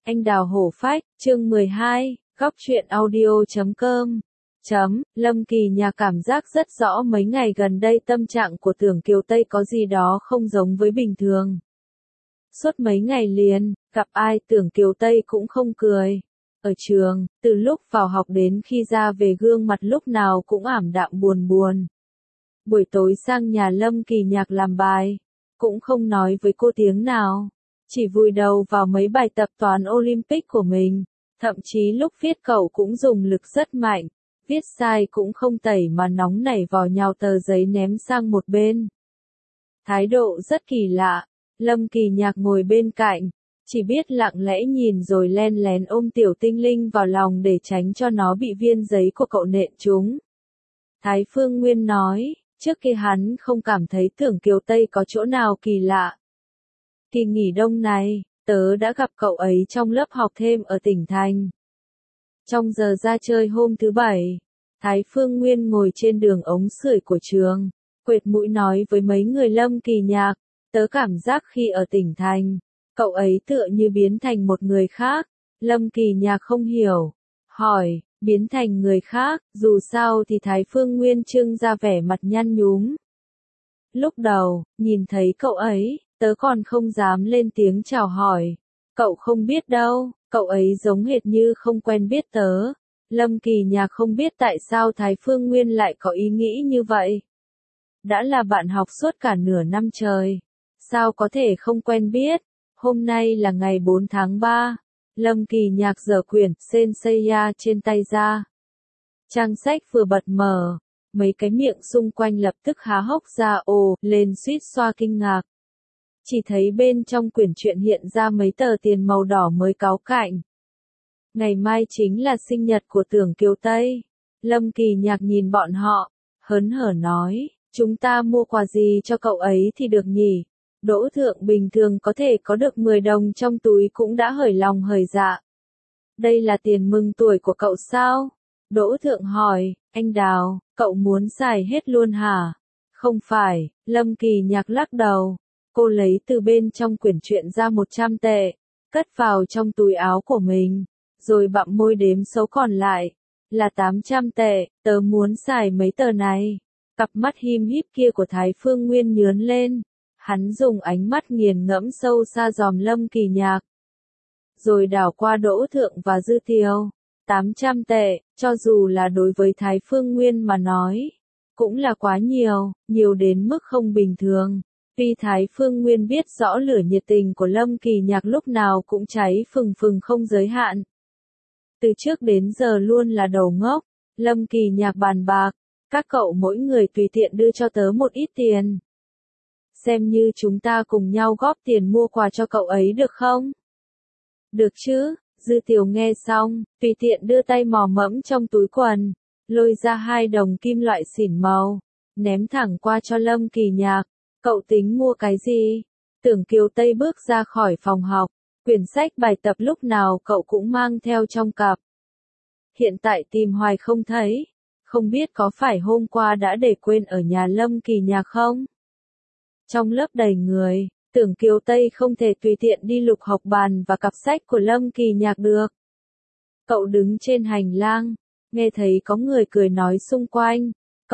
Anh đào hổ phách, chương 12, góc truyện audio.com. Lâm Kỳ Nhạc cảm giác rất rõ mấy ngày gần đây tâm trạng của Tưởng Kiều Tây có gì đó không giống với bình thường. Suốt mấy ngày liền, gặp ai Tưởng Kiều Tây cũng không cười. Ở trường, từ lúc vào học đến khi ra về gương mặt lúc nào cũng ảm đạm buồn buồn. Buổi tối sang nhà Lâm Kỳ Nhạc làm bài, cũng không nói với cô tiếng nào. Chỉ vùi đầu vào mấy bài tập toán Olympic của mình, thậm chí lúc viết cậu cũng dùng lực rất mạnh, viết sai cũng không tẩy mà nóng nảy vò nhào tờ giấy ném sang một bên. Thái độ rất kỳ lạ, Lâm Kỳ Nhạc ngồi bên cạnh, chỉ biết lặng lẽ nhìn rồi len lén ôm tiểu tinh linh vào lòng để tránh cho nó bị viên giấy của cậu nện trúng. Thái Phương Nguyên nói, trước kia hắn không cảm thấy Tưởng Kiều Tây có chỗ nào kỳ lạ. Kỳ nghỉ đông này, tớ đã gặp cậu ấy trong lớp học thêm ở tỉnh thành. Trong giờ ra chơi hôm thứ Bảy, Thái Phương Nguyên ngồi trên đường ống sưởi của trường, quệt mũi nói với mấy người Lâm Kỳ Nhạc, tớ cảm giác khi ở tỉnh thành, cậu ấy tựa như biến thành một người khác. Lâm Kỳ Nhạc không hiểu, hỏi, biến thành người khác, dù sao thì Thái Phương Nguyên trưng ra vẻ mặt nhăn nhúm. Lúc đầu, nhìn thấy cậu ấy, tớ còn không dám lên tiếng chào hỏi. Cậu không biết đâu, cậu ấy giống hệt như không quen biết tớ. Lâm Kỳ Nhạc không biết tại sao Thái Phương Nguyên lại có ý nghĩ như vậy. Đã là bạn học suốt cả nửa năm trời. Sao có thể không quen biết? Hôm nay là ngày 4 tháng 3. Lâm Kỳ Nhạc giở quyển Senseiya trên tay ra. Trang sách vừa bật mở. Mấy cái miệng xung quanh lập tức há hốc ra ồ lên suýt xoa kinh ngạc. Chỉ thấy bên trong quyển truyện hiện ra mấy tờ tiền màu đỏ mới cáu cạnh. Ngày mai chính là sinh nhật của Tưởng Kiều Tây. Lâm Kỳ Nhạc nhìn bọn họ, hớn hở nói, chúng ta mua quà gì cho cậu ấy thì được nhỉ? Đỗ Thượng bình thường có thể có được 10 đồng trong túi cũng đã hởi lòng hởi dạ. Đây là tiền mừng tuổi của cậu sao? Đỗ Thượng hỏi, anh Đào, cậu muốn xài hết luôn hả? Không phải, Lâm Kỳ Nhạc lắc đầu. Cô lấy từ bên trong quyển truyện ra 100 tệ, cất vào trong túi áo của mình, rồi bặm môi đếm số còn lại. Là 800 tệ, tớ muốn xài mấy tờ này. Cặp mắt him híp kia của Thái Phương Nguyên nhướng lên. Hắn dùng ánh mắt nghiền ngẫm sâu xa dòm Lâm Kỳ Nhạc. Rồi đảo qua Đỗ Thượng và Dư Tiều. 800 tệ, cho dù là đối với Thái Phương Nguyên mà nói, cũng là quá nhiều, nhiều đến mức không bình thường. Tuy Thái Phương Nguyên biết rõ lửa nhiệt tình của Lâm Kỳ Nhạc lúc nào cũng cháy phừng phừng không giới hạn. Từ trước đến giờ luôn là đầu ngốc, Lâm Kỳ Nhạc bàn bạc, các cậu mỗi người tùy tiện đưa cho tớ một ít tiền. Xem như chúng ta cùng nhau góp tiền mua quà cho cậu ấy được không? Được chứ, Dư Tiều nghe xong, tùy tiện đưa tay mò mẫm trong túi quần, lôi ra 2 đồng kim loại xỉn màu, ném thẳng qua cho Lâm Kỳ Nhạc. Cậu tính mua cái gì? Tưởng Kiều Tây bước ra khỏi phòng học, quyển sách bài tập lúc nào cậu cũng mang theo trong cặp. Hiện tại tìm hoài không thấy, không biết có phải hôm qua đã để quên ở nhà Lâm Kỳ Nhạc không? Trong lớp đầy người, Tưởng Kiều Tây không thể tùy tiện đi lục học bàn và cặp sách của Lâm Kỳ Nhạc được. Cậu đứng trên hành lang, nghe thấy có người cười nói xung quanh.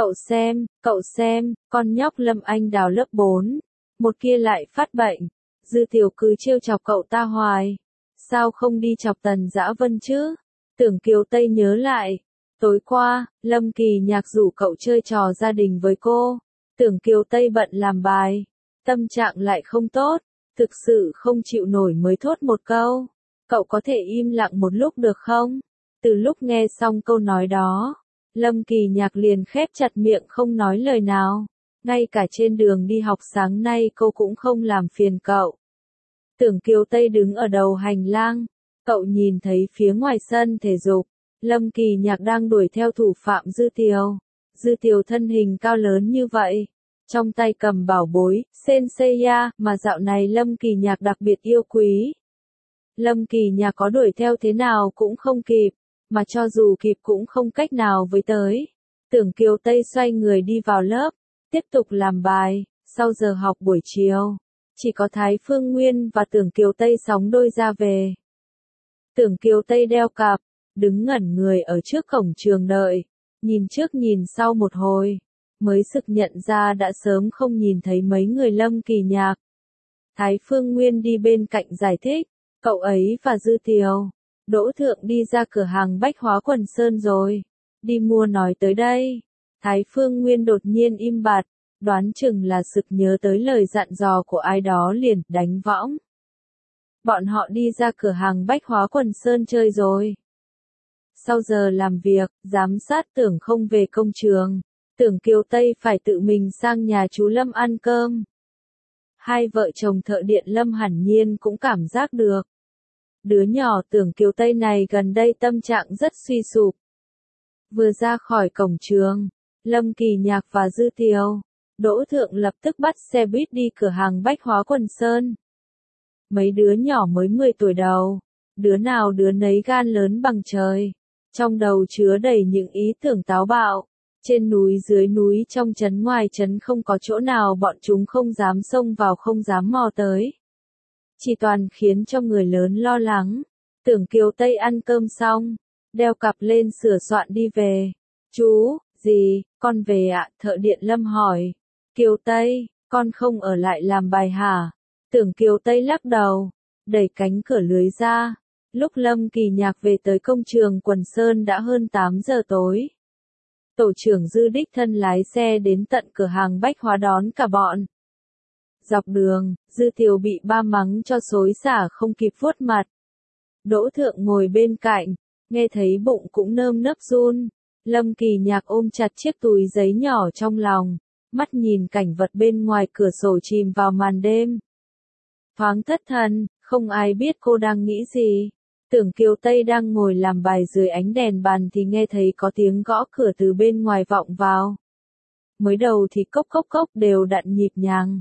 Cậu xem, con nhóc Lâm Anh Đào lớp 4, một kia lại phát bệnh. Dư Tiều cứ trêu chọc cậu ta hoài. Sao không đi chọc Tần Dã Vân chứ? Tưởng Kiều Tây nhớ lại. Tối qua, Lâm Kỳ Nhạc rủ cậu chơi trò gia đình với cô. Tưởng Kiều Tây bận làm bài. Tâm trạng lại không tốt. Thực sự không chịu nổi mới thốt một câu. Cậu có thể im lặng một lúc được không? Từ lúc nghe xong câu nói đó, Lâm Kỳ Nhạc liền khép chặt miệng không nói lời nào. Ngay cả trên đường đi học sáng nay cô cũng không làm phiền cậu. Tưởng Kiều Tây đứng ở đầu hành lang. Cậu nhìn thấy phía ngoài sân thể dục, Lâm Kỳ Nhạc đang đuổi theo thủ phạm Dư Tiều. Dư Tiều thân hình cao lớn như vậy, trong tay cầm bảo bối, Senseiya, mà dạo này Lâm Kỳ Nhạc đặc biệt yêu quý. Lâm Kỳ Nhạc có đuổi theo thế nào cũng không kịp. Mà cho dù kịp cũng không cách nào với tới. Tưởng Kiều Tây xoay người đi vào lớp, tiếp tục làm bài. Sau giờ học buổi chiều, chỉ có Thái Phương Nguyên và Tưởng Kiều Tây sóng đôi ra về. Tưởng Kiều Tây đeo cặp, đứng ngẩn người ở trước cổng trường đợi, nhìn trước nhìn sau một hồi, mới sực nhận ra đã sớm không nhìn thấy mấy người Lâm Kỳ Nhạc. Thái Phương Nguyên đi bên cạnh giải thích, cậu ấy và Dư Tiều, Đỗ Thượng đi ra cửa hàng bách hóa Quần Sơn rồi, đi mua nói tới đây. Thái Phương Nguyên đột nhiên im bặt, đoán chừng là sực nhớ tới lời dặn dò của ai đó liền đánh võng. Bọn họ đi ra cửa hàng bách hóa Quần Sơn chơi rồi. Sau giờ làm việc, giám sát Tưởng không về công trường, Tưởng Kiều Tây phải tự mình sang nhà chú Lâm ăn cơm. Hai vợ chồng thợ điện Lâm hẳn nhiên cũng cảm giác được. Đứa nhỏ Tưởng Kiều Tây này gần đây tâm trạng rất suy sụp. Vừa ra khỏi cổng trường, Lâm Kỳ Nhạc và Dư Tiều, Đỗ Thượng lập tức bắt xe buýt đi cửa hàng bách hóa Quần Sơn. Mấy đứa nhỏ mới 10 tuổi đầu, đứa nào đứa nấy gan lớn bằng trời, trong đầu chứa đầy những ý tưởng táo bạo. Trên núi dưới núi trong trấn ngoài trấn không có chỗ nào bọn chúng không dám xông vào không dám mò tới. Chỉ toàn khiến cho người lớn lo lắng. Tưởng Kiều Tây ăn cơm xong, đeo cặp lên sửa soạn đi về. Chú, gì, con về ạ? Thợ điện Lâm hỏi. Kiều Tây, con không ở lại làm bài hả? Tưởng Kiều Tây lắc đầu, đẩy cánh cửa lưới ra. Lúc Lâm Kỳ Nhạc về tới công trường Quần Sơn đã hơn 8 giờ tối. Tổ trưởng Dư đích thân lái xe đến tận cửa hàng bách hóa đón cả bọn. Dọc đường, Dư Tiều bị ba mắng cho xối xả không kịp vuốt mặt. Đỗ Thượng ngồi bên cạnh, nghe thấy bụng cũng nơm nớp run. Lâm Kỳ Nhạc ôm chặt chiếc túi giấy nhỏ trong lòng, mắt nhìn cảnh vật bên ngoài cửa sổ chìm vào màn đêm. Thoáng thất thần, không ai biết cô đang nghĩ gì. Tưởng Kiều Tây đang ngồi làm bài dưới ánh đèn bàn thì nghe thấy có tiếng gõ cửa từ bên ngoài vọng vào. Mới đầu thì cốc cốc cốc đều đặn nhịp nhàng.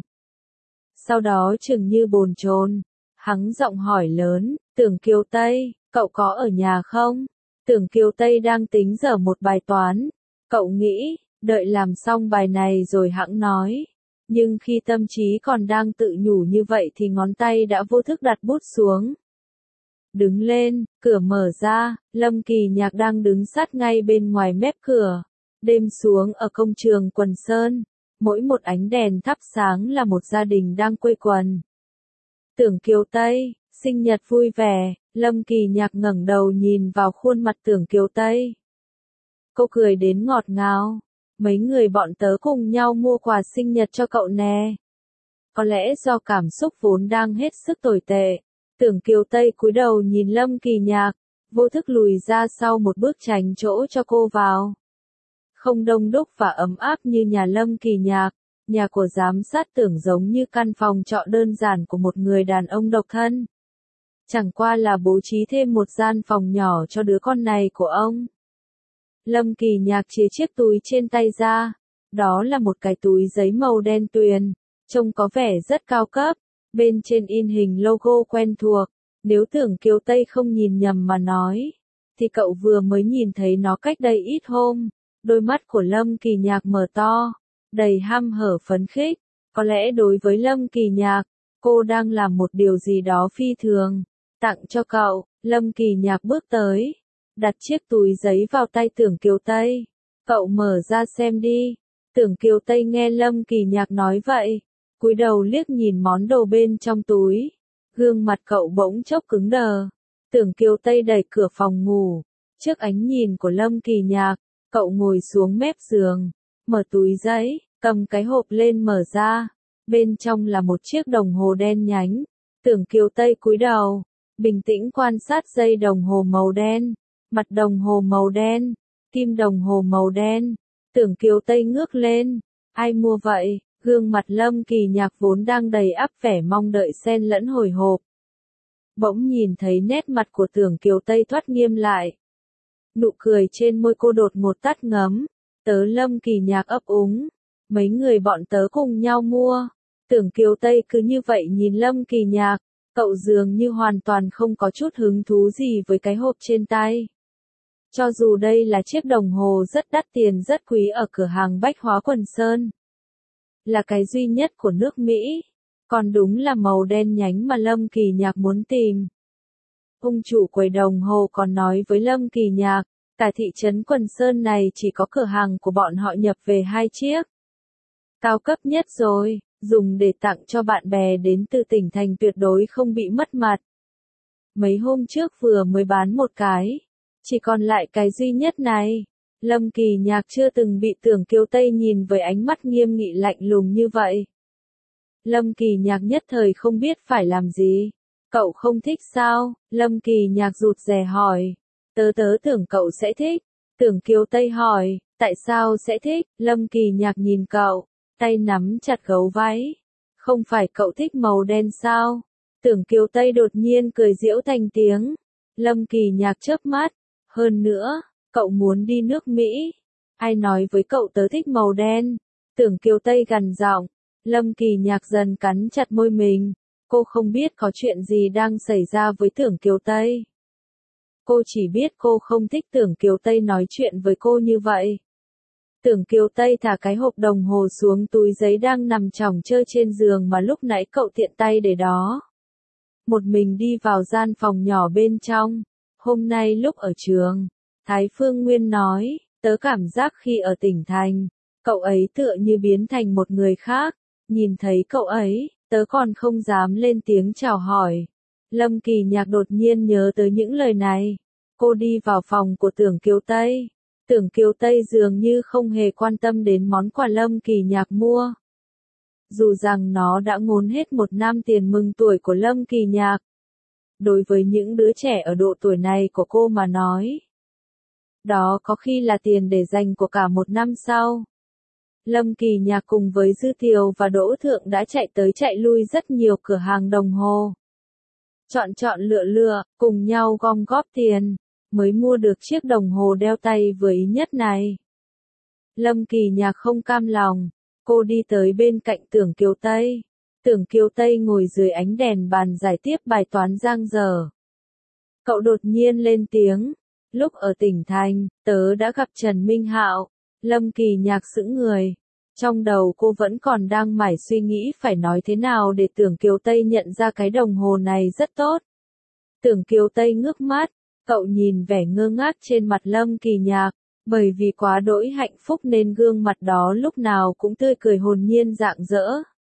Sau đó chừng như bồn chồn, hắng giọng hỏi lớn, Tưởng Kiều Tây, cậu có ở nhà không? Tưởng Kiều Tây đang tính dở một bài toán. Cậu nghĩ, đợi làm xong bài này rồi hẵng nói. Nhưng khi tâm trí còn đang tự nhủ như vậy thì ngón tay đã vô thức đặt bút xuống. Đứng lên, cửa mở ra, Lâm Kỳ Nhạc đang đứng sát ngay bên ngoài mép cửa. Đêm xuống ở công trường Quần Sơn, mỗi một ánh đèn thắp sáng là một gia đình đang quây quần. Tưởng Kiều Tây, sinh nhật vui vẻ, Lâm Kỳ Nhạc ngẩng đầu nhìn vào khuôn mặt Tưởng Kiều Tây. Cô cười đến ngọt ngào, mấy người bọn tớ cùng nhau mua quà sinh nhật cho cậu nè. Có lẽ do cảm xúc vốn đang hết sức tồi tệ. Tưởng Kiều Tây cúi đầu nhìn Lâm Kỳ Nhạc, vô thức lùi ra sau một bước tránh chỗ cho cô vào. Không đông đúc và ấm áp như nhà Lâm Kỳ Nhạc, nhà của giám sát Tưởng giống như căn phòng trọ đơn giản của một người đàn ông độc thân. Chẳng qua là bố trí thêm một gian phòng nhỏ cho đứa con này của ông. Lâm Kỳ Nhạc chia chiếc túi trên tay ra, đó là một cái túi giấy màu đen tuyền, trông có vẻ rất cao cấp. Bên trên in hình logo quen thuộc, nếu Tưởng Kiều Tây không nhìn nhầm mà nói, thì cậu vừa mới nhìn thấy nó cách đây ít hôm. Đôi mắt của Lâm Kỳ Nhạc mở to, đầy hăm hở phấn khích. Có lẽ đối với Lâm Kỳ Nhạc, cô đang làm một điều gì đó phi thường. Tặng cho cậu, Lâm Kỳ Nhạc bước tới, đặt chiếc túi giấy vào tay Tưởng Kiều Tây. Cậu mở ra xem đi. Tưởng Kiều Tây nghe Lâm Kỳ Nhạc nói vậy, cúi đầu liếc nhìn món đồ bên trong túi. Gương mặt cậu bỗng chốc cứng đờ. Tưởng Kiều Tây đẩy cửa phòng ngủ. Trước ánh nhìn của Lâm Kỳ Nhạc, cậu ngồi xuống mép giường, mở túi giấy, cầm cái hộp lên mở ra. Bên trong là một chiếc đồng hồ đen nhánh. Tưởng Kiều Tây cúi đầu, bình tĩnh quan sát dây đồng hồ màu đen, mặt đồng hồ màu đen, kim đồng hồ màu đen. Tưởng Kiều Tây ngước lên. Ai mua vậy? Gương mặt Lâm Kỳ Nhạc vốn đang đầy ắp vẻ mong đợi xen lẫn hồi hộp. Bỗng nhìn thấy nét mặt của Tưởng Kiều Tây thoát nghiêm lại. Nụ cười trên môi cô đột ngột tắt ngấm. Tớ Lâm Kỳ Nhạc ấp úng. Mấy người bọn tớ cùng nhau mua. Tưởng Kiều Tây cứ như vậy nhìn Lâm Kỳ Nhạc. Cậu dường như hoàn toàn không có chút hứng thú gì với cái hộp trên tay. Cho dù đây là chiếc đồng hồ rất đắt tiền rất quý ở cửa hàng bách hóa Quần Sơn. Là cái duy nhất của nước Mỹ. Còn đúng là màu đen nhánh mà Lâm Kỳ Nhạc muốn tìm. Ông chủ quầy đồng hồ còn nói với Lâm Kỳ Nhạc, cả thị trấn Quần Sơn này chỉ có cửa hàng của bọn họ nhập về 2 chiếc. Cao cấp nhất rồi, dùng để tặng cho bạn bè đến từ tỉnh thành tuyệt đối không bị mất mặt. Mấy hôm trước vừa mới bán một cái, chỉ còn lại cái duy nhất này. Lâm Kỳ Nhạc chưa từng bị Tưởng Kiều Tây nhìn với ánh mắt nghiêm nghị lạnh lùng như vậy. Lâm Kỳ Nhạc nhất thời không biết phải làm gì. Cậu không thích sao? Lâm Kỳ Nhạc rụt rè hỏi. Tớ tưởng cậu sẽ thích. Tưởng Kiều Tây hỏi, tại sao sẽ thích? Lâm Kỳ Nhạc nhìn cậu, tay nắm chặt gấu váy. Không phải cậu thích màu đen sao? Tưởng Kiều Tây đột nhiên cười giễu thành tiếng. Lâm Kỳ Nhạc chớp mắt. Hơn nữa, cậu muốn đi nước Mỹ. Ai nói với cậu tớ thích màu đen? Tưởng Kiều Tây gằn giọng. Lâm Kỳ Nhạc dần cắn chặt môi mình. Cô không biết có chuyện gì đang xảy ra với Tưởng Kiều Tây. Cô chỉ biết cô không thích Tưởng Kiều Tây nói chuyện với cô như vậy. Tưởng Kiều Tây thả cái hộp đồng hồ xuống túi giấy đang nằm chỏng chơ trên giường mà lúc nãy cậu tiện tay để đó. Một mình đi vào gian phòng nhỏ bên trong. Hôm nay lúc ở trường, Thái Phương Nguyên nói, tớ cảm giác khi ở tỉnh thành, cậu ấy tựa như biến thành một người khác. Nhìn thấy cậu ấy, tớ còn không dám lên tiếng chào hỏi. Lâm Kỳ Nhạc đột nhiên nhớ tới những lời này. Cô đi vào phòng của Tưởng Kiều Tây. Tưởng Kiều Tây dường như không hề quan tâm đến món quà Lâm Kỳ Nhạc mua. Dù rằng nó đã ngốn hết 1 năm tiền mừng tuổi của Lâm Kỳ Nhạc. Đối với những đứa trẻ ở độ tuổi này của cô mà nói, đó có khi là tiền để dành của cả 1 năm sau. Lâm Kỳ Nhạc cùng với Dư Tiều và Đỗ Thượng đã chạy tới chạy lui rất nhiều cửa hàng đồng hồ. Chọn lựa, cùng nhau gom góp tiền, mới mua được chiếc đồng hồ đeo tay vừa ý nhất này. Lâm Kỳ Nhạc không cam lòng, cô đi tới bên cạnh Tưởng Kiều Tây. Tưởng Kiều Tây ngồi dưới ánh đèn bàn giải tiếp bài toán giang dở. Cậu đột nhiên lên tiếng, lúc ở tỉnh thành, tớ đã gặp Trần Minh Hạo. Lâm Kỳ Nhạc sững người. Trong đầu cô vẫn còn đang mải suy nghĩ phải nói thế nào để Tưởng Kiều Tây nhận ra cái đồng hồ này rất tốt. Tưởng Kiều Tây ngước mắt, cậu nhìn vẻ ngơ ngác trên mặt Lâm Kỳ Nhạc, bởi vì quá đỗi hạnh phúc nên gương mặt đó lúc nào cũng tươi cười hồn nhiên rạng rỡ.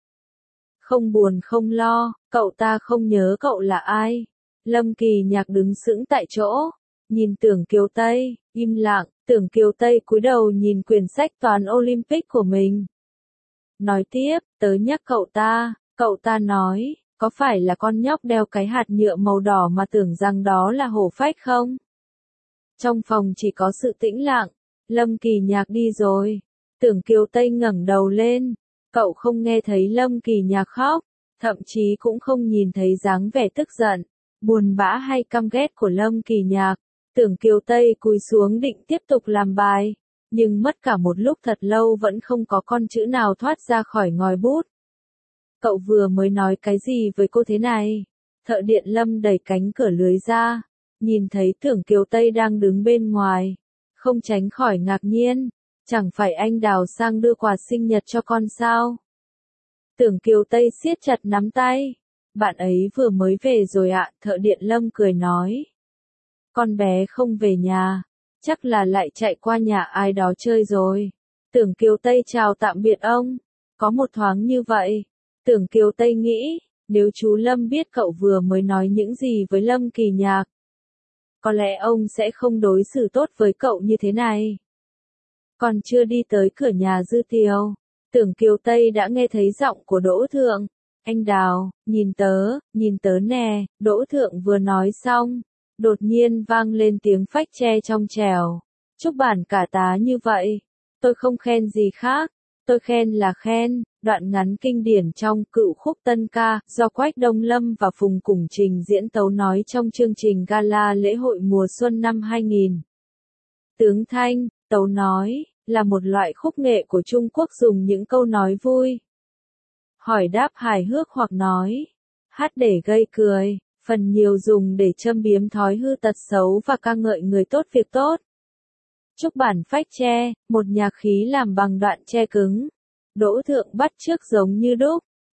Không buồn không lo, cậu ta không nhớ cậu là ai. Lâm Kỳ Nhạc đứng sững tại chỗ, nhìn Tưởng Kiều Tây, im lặng. Tưởng Kiều Tây cúi đầu nhìn quyển sách toán Olympic của mình. Nói tiếp, tớ nhắc cậu ta nói, có phải là con nhóc đeo cái hạt nhựa màu đỏ mà tưởng rằng đó là hổ phách không? Trong phòng chỉ có sự tĩnh lặng, Lâm Kỳ Nhạc đi rồi. Tưởng Kiều Tây ngẩng đầu lên, cậu không nghe thấy Lâm Kỳ Nhạc khóc, thậm chí cũng không nhìn thấy dáng vẻ tức giận, buồn bã hay căm ghét của Lâm Kỳ Nhạc. Tưởng Kiều Tây cúi xuống định tiếp tục làm bài, nhưng mất cả một lúc thật lâu vẫn không có con chữ nào thoát ra khỏi ngòi bút. Cậu vừa mới nói cái gì với cô thế này? Thợ điện Lâm đẩy cánh cửa lưới ra, nhìn thấy Tưởng Kiều Tây đang đứng bên ngoài, không tránh khỏi ngạc nhiên, chẳng phải anh Đào sang đưa quà sinh nhật cho con sao? Tưởng Kiều Tây siết chặt nắm tay, bạn ấy vừa mới về rồi ạ. Thợ điện Lâm cười nói. Con bé không về nhà, chắc là lại chạy qua nhà ai đó chơi rồi. Tưởng Kiều Tây chào tạm biệt ông, có một thoáng như vậy. Tưởng Kiều Tây nghĩ, nếu chú Lâm biết cậu vừa mới nói những gì với Lâm Kỳ Nhạc, có lẽ ông sẽ không đối xử tốt với cậu như thế này. Còn chưa đi tới cửa nhà Dư Tiều, Tưởng Kiều Tây đã nghe thấy giọng của Đỗ Thượng. Anh Đào, nhìn tớ nè. Đỗ Thượng vừa nói xong, đột nhiên vang lên tiếng phách tre trong trẻo. Chúc bản cả tá như vậy. Tôi không khen gì khác. Tôi khen là khen. Đoạn ngắn kinh điển trong Cựu khúc tân ca, do Quách Đông Lâm và Phùng Củng Trình diễn tấu nói trong chương trình gala lễ hội mùa xuân năm 2000. Tướng Thanh, tấu nói, là một loại khúc nghệ của Trung Quốc dùng những câu nói vui, hỏi đáp hài hước hoặc nói, hát để gây cười, phần nhiều dùng để châm biếm thói hư tật xấu và ca ngợi người tốt việc tốt. Trúc bản phách tre, một nhạc khí làm bằng đoạn tre cứng. Đỗ Thượng bắt chước giống như đúc,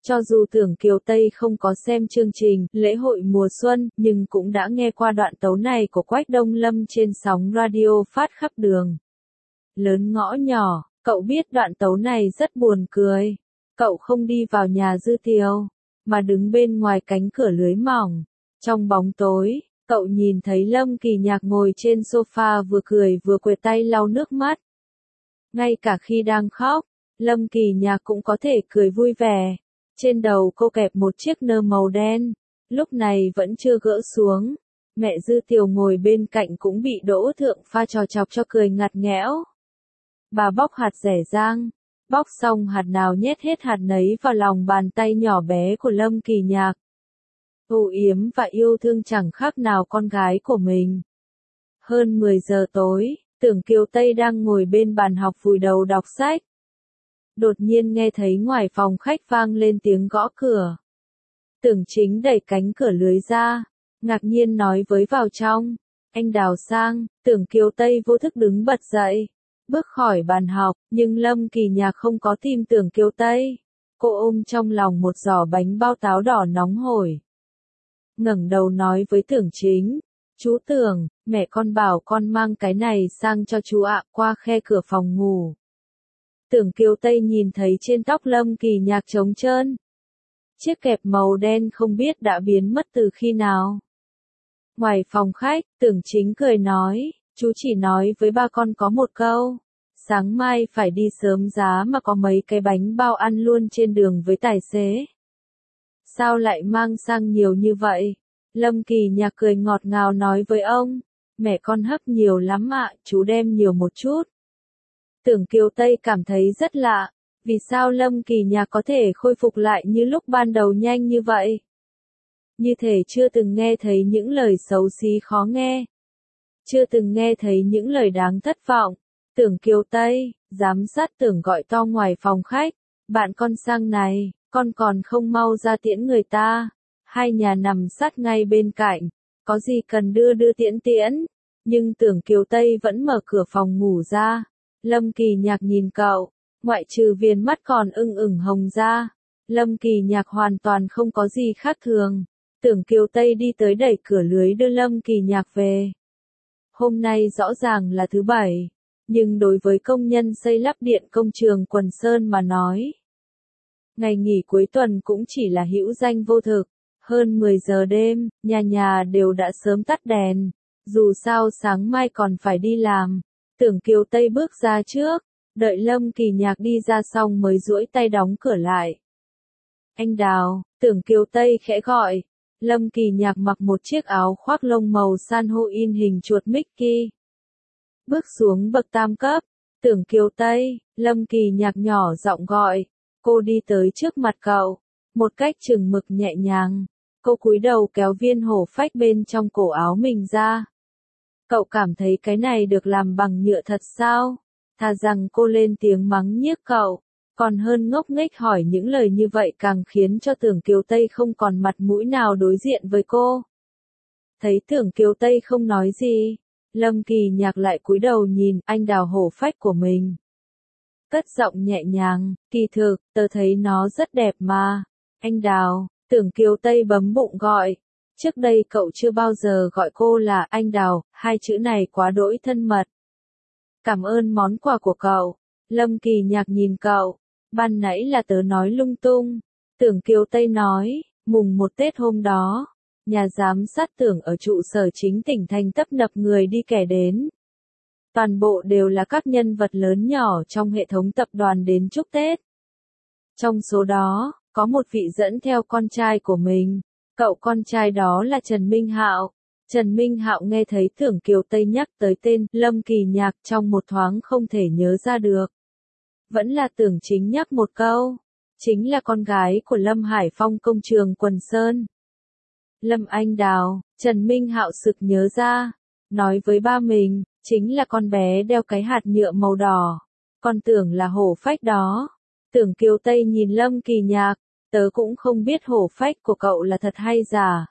Cho dù Tưởng Kiều Tây không có xem chương trình lễ hội mùa xuân, nhưng cũng đã nghe qua đoạn tấu này của Quách Đông Lâm trên sóng radio phát khắp đường lớn ngõ nhỏ. Cậu biết đoạn tấu này rất buồn cười. Cậu không đi vào nhà Dư Tiều, mà đứng bên ngoài cánh cửa lưới mỏng. Trong bóng tối, cậu nhìn thấy Lâm Kỳ Nhạc ngồi trên sofa vừa cười vừa quệt tay lau nước mắt. Ngay cả khi đang khóc, Lâm Kỳ Nhạc cũng có thể cười vui vẻ. Trên đầu cô kẹp một chiếc nơ màu đen, lúc này vẫn chưa gỡ xuống. Mẹ Dư Tiều ngồi bên cạnh cũng bị Đỗ Thượng Pha trò chọc cho cười ngặt nghẽo. Bà bóc hạt dẻ rang, bóc xong hạt nào nhét hết hạt nấy vào lòng bàn tay nhỏ bé của Lâm Kỳ Nhạc. Âu yếm và yêu thương chẳng khác nào con gái của mình. Hơn 10 giờ tối, Tưởng Kiều Tây đang ngồi bên bàn học vùi đầu đọc sách. Đột nhiên nghe thấy ngoài phòng khách vang lên tiếng gõ cửa. Tưởng Chính đẩy cánh cửa lưới ra, ngạc nhiên nói với vào trong, anh Đào sang. Tưởng Kiều Tây vô thức đứng bật dậy, bước khỏi bàn học, nhưng Lâm Kỳ Nhạc không có tìm Tưởng Kiều Tây. Cô ôm trong lòng một giỏ bánh bao táo đỏ nóng hổi. Ngẩng đầu nói với Tưởng Chính, chú Tưởng, mẹ con bảo con mang cái này sang cho chú ạ, qua khe cửa phòng ngủ. Tưởng Kiều Tây nhìn thấy trên tóc Lâm Kỳ Nhạc trống trơn. Chiếc kẹp màu đen không biết đã biến mất từ khi nào. Ngoài phòng khách, Tưởng Chính cười nói, chú chỉ nói với ba con có một câu. Sáng mai phải đi sớm giá mà có mấy cái bánh bao ăn luôn trên đường với tài xế. Sao lại mang sang nhiều như vậy? Lâm Kỳ Nhạc cười ngọt ngào nói với ông, mẹ con hấp nhiều lắm ạ, chú đem nhiều một chút. Tưởng Kiều Tây cảm thấy rất lạ, vì sao Lâm Kỳ Nhạc có thể khôi phục lại như lúc ban đầu nhanh như vậy? Như thể chưa từng nghe thấy những lời xấu xí khó nghe. Chưa từng nghe thấy những lời đáng thất vọng. Tưởng Kiều Tây, giám sát Tưởng gọi to ngoài phòng khách, bạn con sang này, con còn không mau ra tiễn người ta. Hai nhà nằm sát ngay bên cạnh, có gì cần đưa tiễn tiễn. Nhưng Tưởng Kiều Tây vẫn mở cửa phòng ngủ ra. Lâm Kỳ Nhạc nhìn cậu, ngoại trừ viền mắt còn ửng hồng ra. Lâm Kỳ Nhạc hoàn toàn không có gì khác thường. Tưởng Kiều Tây đi tới đẩy cửa lưới đưa Lâm Kỳ Nhạc về. Hôm nay rõ ràng là thứ Bảy, nhưng đối với công nhân xây lắp điện công trường Quần Sơn mà nói, ngày nghỉ cuối tuần cũng chỉ là hữu danh vô thực. Hơn 10 giờ đêm, nhà nhà đều đã sớm tắt đèn. Dù sao sáng mai còn phải đi làm. Tưởng Kiều Tây bước ra trước, đợi Lâm Kỳ Nhạc đi ra xong mới duỗi tay đóng cửa lại. Anh Đào, Tưởng Kiều Tây khẽ gọi. Lâm Kỳ Nhạc mặc một chiếc áo khoác lông màu san hô in hình chuột Mickey. Bước xuống bậc tam cấp, Tưởng Kiều Tây, Lâm Kỳ Nhạc nhỏ giọng gọi. Cô đi tới trước mặt cậu, một cách chừng mực nhẹ nhàng. Cô cúi đầu kéo viên hổ phách bên trong cổ áo mình ra. Cậu cảm thấy cái này được làm bằng nhựa thật sao? Thà rằng cô lên tiếng mắng nhiếc cậu, còn hơn ngốc nghếch hỏi những lời như vậy càng khiến cho Tưởng Kiều Tây không còn mặt mũi nào đối diện với cô. Thấy Tưởng Kiều Tây không nói gì, Lâm Kỳ Nhạc lại cúi đầu nhìn anh Đào hổ phách của mình. Cất giọng nhẹ nhàng, kỳ thực, tớ thấy nó rất đẹp mà. Anh Đào, Tưởng Kiều Tây bấm bụng gọi. Trước đây cậu chưa bao giờ gọi cô là anh Đào, hai chữ này quá đỗi thân mật. Cảm ơn món quà của cậu. Lâm Kỳ Nhạc nhìn cậu. Ban nãy là tớ nói lung tung. Tưởng Kiều Tây nói, mùng 1 Tết hôm đó, nhà giám sát Tưởng ở trụ sở chính tỉnh thành tấp nập người đi kẻ đến. Toàn bộ đều là các nhân vật lớn nhỏ trong hệ thống tập đoàn đến chúc Tết. Trong số đó, có một vị dẫn theo con trai của mình. Cậu con trai đó là Trần Minh Hạo. Trần Minh Hạo nghe thấy Tưởng Kiều Tây nhắc tới tên Lâm Kỳ Nhạc trong một thoáng không thể nhớ ra được. Vẫn là Tưởng Chính nhắc một câu. Chính là con gái của Lâm Hải Phong công trường Quần Sơn. Lâm Anh Đào, Trần Minh Hạo sực nhớ ra. Nói với ba mình, chính là con bé đeo cái hạt nhựa màu đỏ. Con tưởng là hổ phách đó. Tưởng Kiều Tây nhìn Lâm Kỳ Nhạc. Tớ cũng không biết hổ phách của cậu là thật hay giả.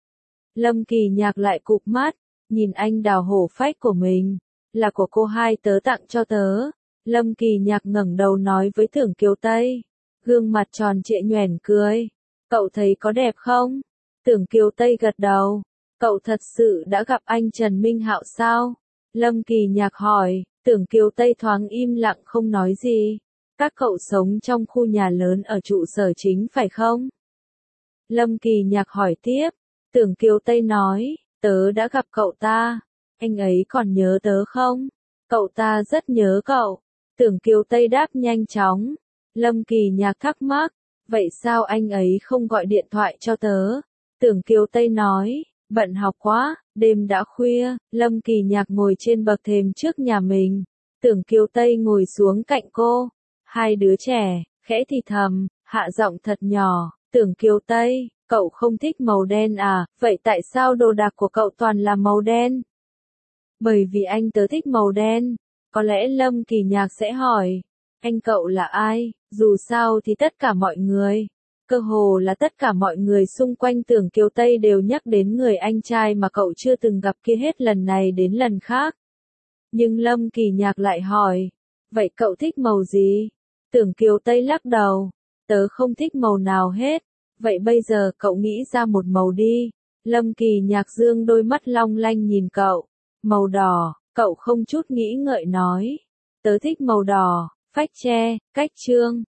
Lâm Kỳ Nhạc lại cụp mắt, nhìn anh Đào hổ phách của mình, là của cô hai tớ tặng cho tớ. Lâm Kỳ Nhạc ngẩng đầu nói với Tưởng Kiều Tây, Gương mặt tròn trịa nhoẻn cười. Cậu thấy có đẹp không? Tưởng Kiều Tây gật đầu. Cậu thật sự đã gặp anh Trần Minh Hạo sao? Lâm Kỳ Nhạc hỏi. Tưởng Kiều Tây thoáng im lặng không nói gì. Các cậu sống trong khu nhà lớn ở trụ sở chính phải không? Lâm Kỳ Nhạc hỏi tiếp. Tưởng Kiều Tây nói, tớ đã gặp cậu ta. Anh ấy còn nhớ tớ không? Cậu ta rất nhớ cậu. Tưởng Kiều Tây đáp nhanh chóng. Lâm Kỳ Nhạc thắc mắc. Vậy sao anh ấy không gọi điện thoại cho tớ? Tưởng Kiều Tây nói, bận học quá, đêm đã khuya. Lâm Kỳ Nhạc ngồi trên bậc thềm trước nhà mình. Tưởng Kiều Tây ngồi xuống cạnh cô. Hai đứa trẻ, khẽ thì thầm, hạ giọng thật nhỏ. Tưởng Kiều Tây, cậu không thích màu đen à? Vậy tại sao đồ đạc của cậu toàn là màu đen? Bởi vì anh tớ thích màu đen. Có lẽ Lâm Kỳ Nhạc sẽ hỏi, anh cậu là ai? Dù sao thì tất cả mọi người, cơ hồ là tất cả mọi người xung quanh Tưởng Kiều Tây đều nhắc đến người anh trai mà cậu chưa từng gặp kia hết lần này đến lần khác. Nhưng Lâm Kỳ Nhạc lại hỏi, vậy cậu thích màu gì? Tưởng Kiều Tây lắc đầu, tớ không thích màu nào hết. Vậy bây giờ cậu nghĩ ra một màu đi. Lâm Kỳ Nhạc dương đôi mắt long lanh nhìn cậu. Màu đỏ, cậu không chút nghĩ ngợi nói. Tớ thích màu đỏ, phách tre, cách trương.